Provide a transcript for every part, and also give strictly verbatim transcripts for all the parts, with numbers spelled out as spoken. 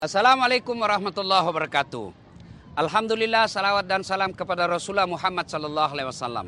Assalamualaikum warahmatullahi wabarakatuh. Alhamdulillah, salawat dan salam kepada Rasulullah Muhammad sallallahu alaihi wasallam.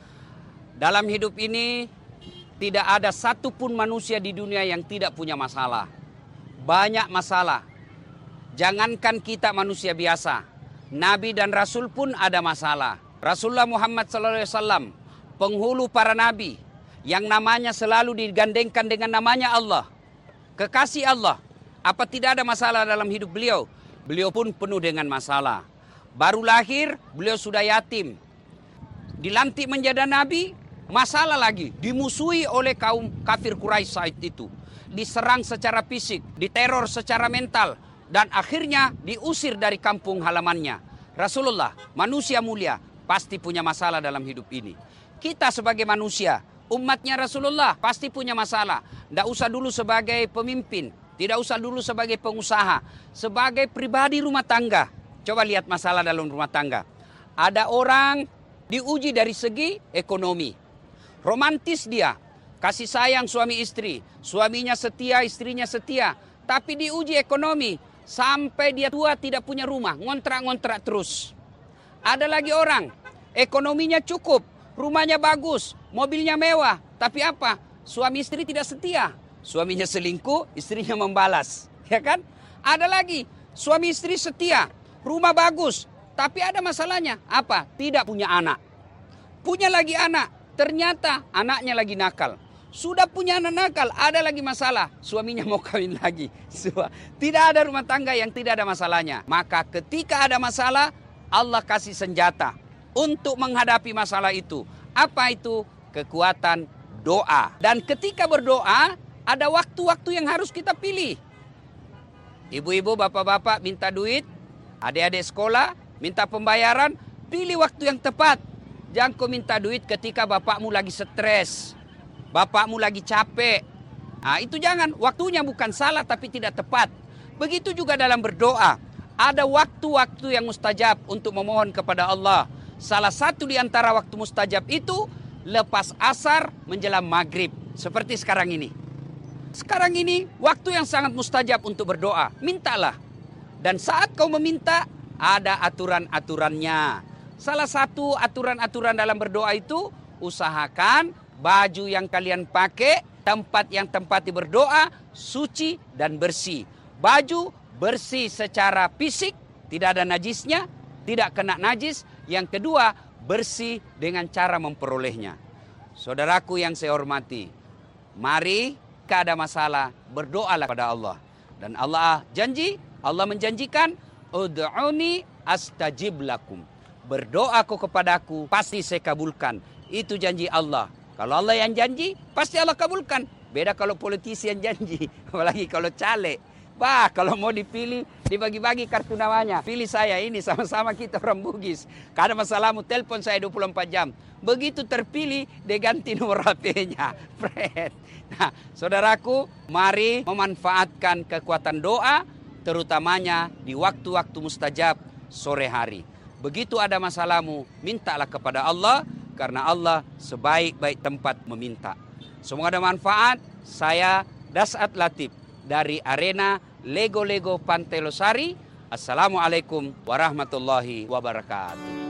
Dalam hidup ini tidak ada satupun manusia di dunia yang tidak punya masalah. Banyak masalah. Jangankan kita manusia biasa, Nabi dan Rasul pun ada masalah. Rasulullah Muhammad sallallahu alaihi wasallam, penghulu para nabi, yang namanya selalu digandengkan dengan namanya Allah, kekasih Allah. Apa tidak ada masalah dalam hidup beliau? Beliau pun penuh dengan masalah. Baru lahir, beliau sudah yatim. Dilantik menjadi nabi, masalah lagi. Dimusuhi oleh kaum kafir Quraisy saat itu. Diserang secara fisik, diteror secara mental. Dan akhirnya diusir dari kampung halamannya. Rasulullah, manusia mulia, pasti punya masalah dalam hidup ini. Kita sebagai manusia, umatnya Rasulullah, pasti punya masalah. Tidak usah dulu sebagai pemimpin. Tidak usah dulu sebagai pengusaha, sebagai pribadi rumah tangga. Coba lihat masalah dalam rumah tangga. Ada orang diuji dari segi ekonomi. Romantis dia, kasih sayang suami istri. Suaminya setia, istrinya setia. Tapi diuji ekonomi, sampai dia tua tidak punya rumah, ngontrak-ngontrak terus. Ada lagi orang, ekonominya cukup, rumahnya bagus, mobilnya mewah. Tapi apa? Suami istri tidak setia. Suaminya selingkuh, istrinya membalas, ya kan? Ada lagi, suami istri setia, rumah bagus, tapi ada masalahnya. Apa? Tidak punya anak. Punya lagi anak, ternyata anaknya lagi nakal. Sudah punya anak nakal, ada lagi masalah. Suaminya mau kawin lagi. Tidak ada rumah tangga yang tidak ada masalahnya. Maka ketika ada masalah, Allah kasih senjata untuk menghadapi masalah itu. Apa itu? Kekuatan doa. Dan ketika berdoa, ada waktu-waktu yang harus kita pilih. Ibu-ibu, bapak-bapak minta duit, adik-adik sekolah minta pembayaran, pilih waktu yang tepat. Jangan kau minta duit ketika bapakmu lagi stres, bapakmu lagi capek. Nah, itu jangan, waktunya bukan salah tapi tidak tepat. Begitu juga dalam berdoa. Ada waktu-waktu yang mustajab untuk memohon kepada Allah. Salah satu di antara waktu mustajab itu lepas asar menjelang maghrib. Seperti sekarang ini. Sekarang ini waktu yang sangat mustajab untuk berdoa. Mintalah. Dan saat kau meminta, ada aturan-aturannya. Salah satu aturan-aturan dalam berdoa itu, usahakan baju yang kalian pakai, tempat yang tempati berdoa, suci dan bersih. Baju bersih secara fisik, tidak ada najisnya, tidak kena najis. Yang kedua, bersih dengan cara memperolehnya. Saudaraku yang saya hormati, mari jika ada masalah, berdoalah kepada Allah. Dan Allah janji, Allah menjanjikan, ud'uni astajib lakum. Berdoa kau kepadaku, pasti saya kabulkan. Itu janji Allah. Kalau Allah yang janji, pasti Allah kabulkan. Beda kalau politisi yang janji, apalagi kalau caleg. Bah, kalau mau dipilih, dibagi-bagi kartu namanya. Pilih saya ini, sama-sama kita orang Bugis. Karena masalahmu, telepon saya dua puluh empat jam. Begitu terpilih, dia ganti nomor H P-nya. Fred. Nah, saudaraku, mari memanfaatkan kekuatan doa, terutamanya di waktu-waktu mustajab sore hari. Begitu ada masalahmu, mintalah kepada Allah, karena Allah sebaik-baik tempat meminta. Semoga ada manfaat. Saya Dasat Latif dari arena Lego Lego Pantai Losari. Assalamualaikum warahmatullahi wabarakatuh.